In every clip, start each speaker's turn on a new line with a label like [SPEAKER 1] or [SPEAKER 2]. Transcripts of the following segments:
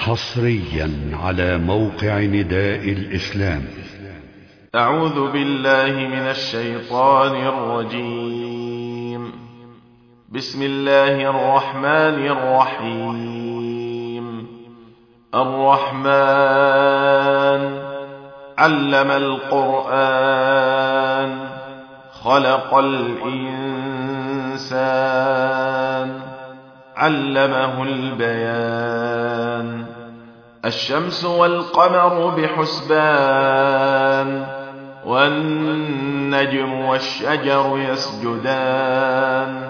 [SPEAKER 1] حصريا على موقع نداء الإسلام.
[SPEAKER 2] أعوذ بالله من الشيطان الرجيم. بسم الله الرحمن الرحيم. الرحمن علم القرآن خلق الإنسان علمه البيان. الشمس والقمر بحسبان والنجم والشجر يسجدان.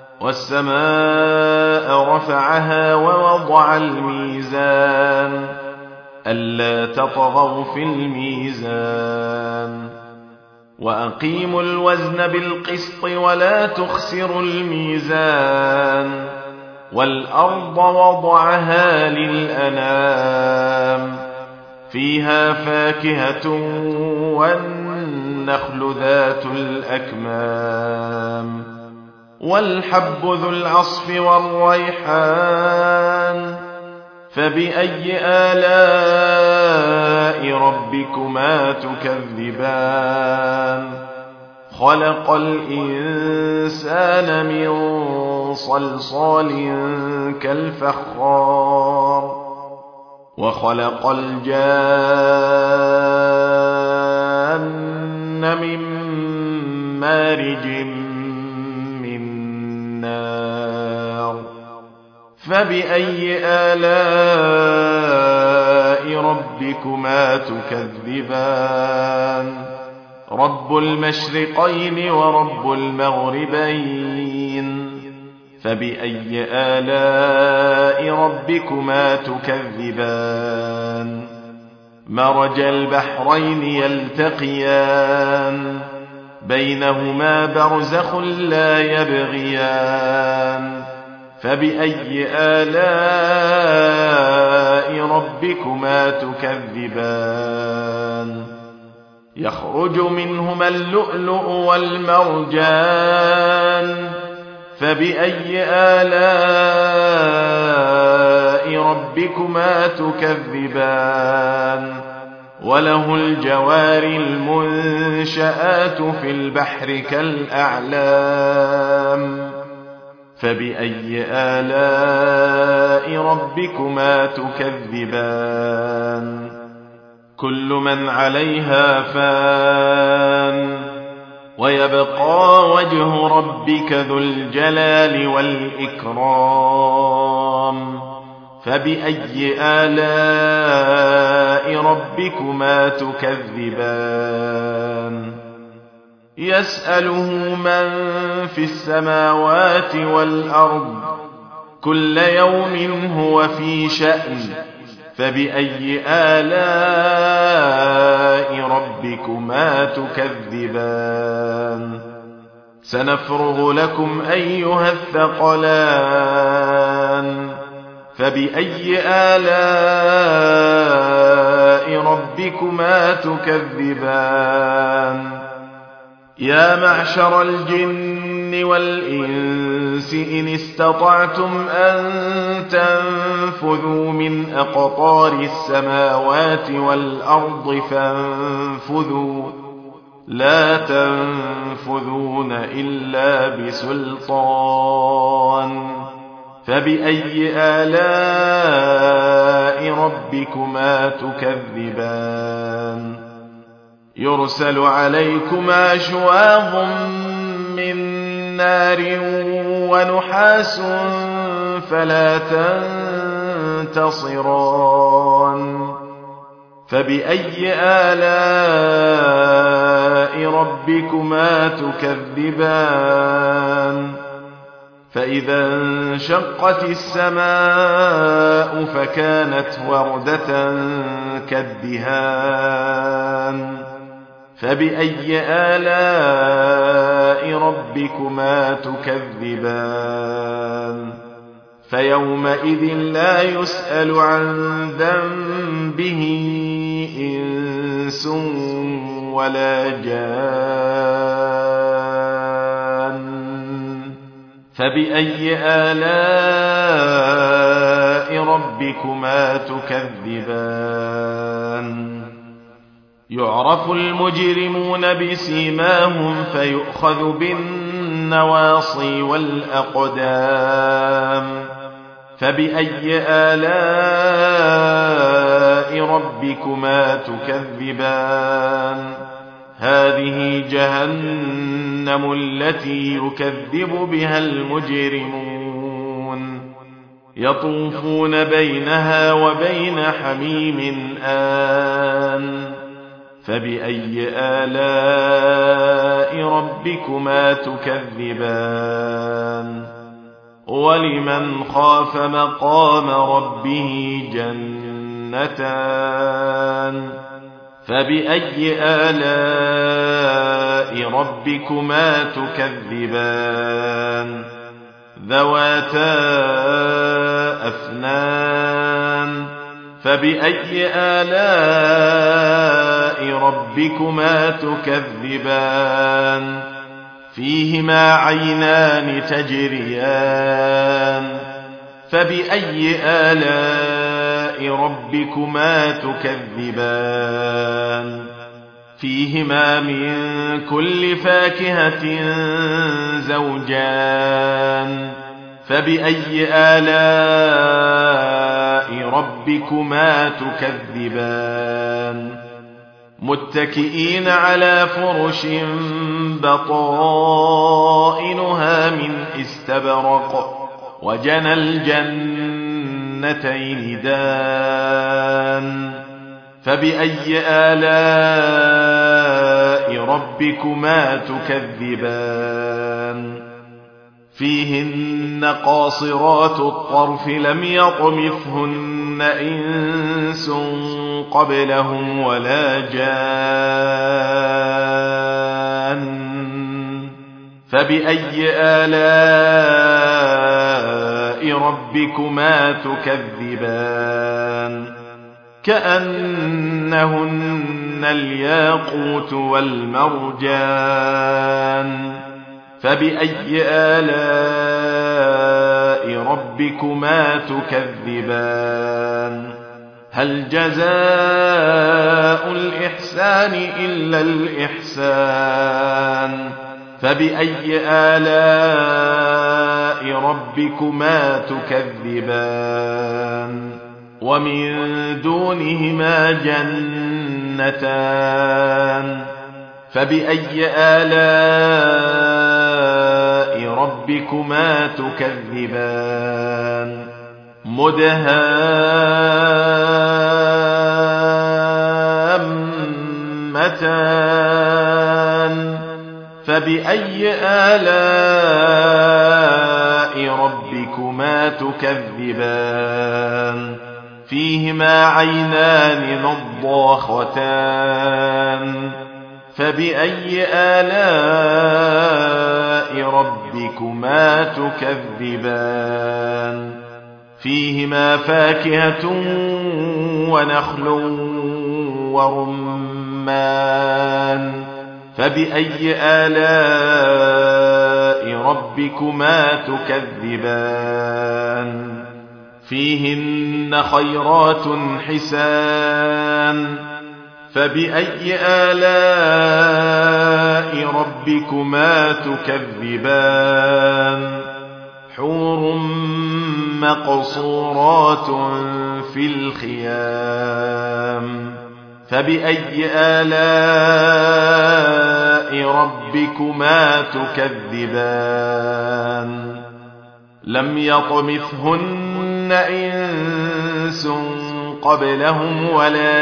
[SPEAKER 2] والسماء رفعها ووضع الميزان ألا تطغوا في الميزان. وأقيموا الوزن بالقسط ولا تخسروا الميزان. والأرض وضعها للأنام فيها فاكهة والنخل ذات الأكمام والحب ذو العصف والريحان. فبأي آلاء ربكما تكذبان. خلق الإنسان من صلصال كالفخار وخلق الجان من مارج من نار. فبأي آلاء ربكما تكذبان. رب المشرقين ورب المغربين. فبأي آلاء ربكما تكذبان. مرج البحرين يلتقيان بينهما برزخ لا يبغيان. فبأي آلاء ربكما تكذبان. يخرج منهما اللؤلؤ والمرجان. فبأي آلاء ربكما تكذبان. وله الجوار المنشآت في البحر كالأعلام. فبأي آلاء ربكما تكذبان. كل من عليها فان ويبقى وجه ربك ذو الجلال والإكرام. فبأي آلاء ربكما تكذبان. يسأله من في السماوات والأرض كل يوم هو في شأن. فبأي آلاء ربكما تكذبان. سنفرغ لكم أيها الثقلان. فبأي آلاء ربكما تكذبان. يا معشر الجن والإنس إن استطعتم أن تنفذوا من أقطار السماوات والأرض فانفذوا لا تنفذون إلا بسلطان. فبأي آلاء ربكما تكذبان. يرسل عليكما شواظ من نار ونحاس فلا تنتصران. فبأي آلاء ربكما تكذبان. فإذا انشقت السماء فكانت وردة كالدهان. فبأي آلاء ربكما تكذبان. فيومئذ لا يسأل عن ذنبه إنس ولا جان. فبأي آلاء ربكما تكذبان يعرف المجرمون بسيماهم فيؤخذ بالنواصي والأقدام فبأي آلاء ربكما تكذبان هذه جهنم التي يكذب بها المجرمون يطوفون بينها وبين حميم آن فبأي آلاء ربكما تكذبان ولمن خاف مقام ربه جنتان فبأي آلاء ربكما تكذبان ذواتا أفنان فبأي آلاء ربكما تكذبان فيهما عينان تجريان فبأي آلاء ربكما تكذبان فيهما من كل فاكهة زوجان فبأي آلاء ربكما تكذبان متكئين على فرش بطائنها من استبرق وجنى الجنتين دان فبأي آلاء ربكما تكذبان فيهن قاصرات الطرف لم يطمثهن إنس قبلهم ولا جان فبأي آلاء ربكما تكذبان كأنهن الياقوت والمرجان فبأي آلاء ربكما تكذبان هل جزاء الإحسان إلا الإحسان فبأي آلاء ربكما تكذبان ومن دونهما جنتان فبأي آلاء ربكما تكذبان مدهامتان فبأي آلاء ربكما تكذبان فيهما عينان نضاختان فبأي آلاء ربكما تكذبان فيهما فاكهة ونخل ورمان فبأي آلاء ربكما تكذبان فيهن خيرات حسان فبأي آلاء ربكما تكذبان حور مقصورات في الخيام فبأي آلاء ربكما تكذبان لم يطمثهن إنس قبلهم ولا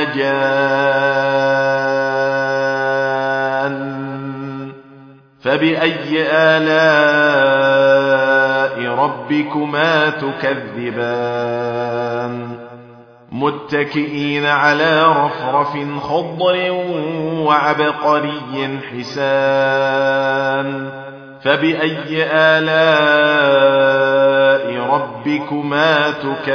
[SPEAKER 2] جان فبأي آلاء ربكما تكذبان متكئين على رفرف خضر وعبقري حسان فبأي آلاء ربكما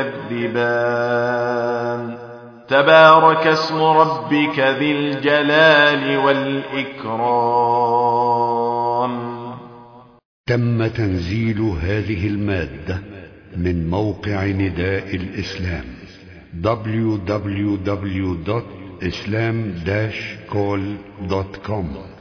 [SPEAKER 2] تكذبان تبارك اسم ربك ذي الجلال والإكرام
[SPEAKER 1] تم تنزيل هذه المادة من موقع نداء الإسلام www.islam-call.com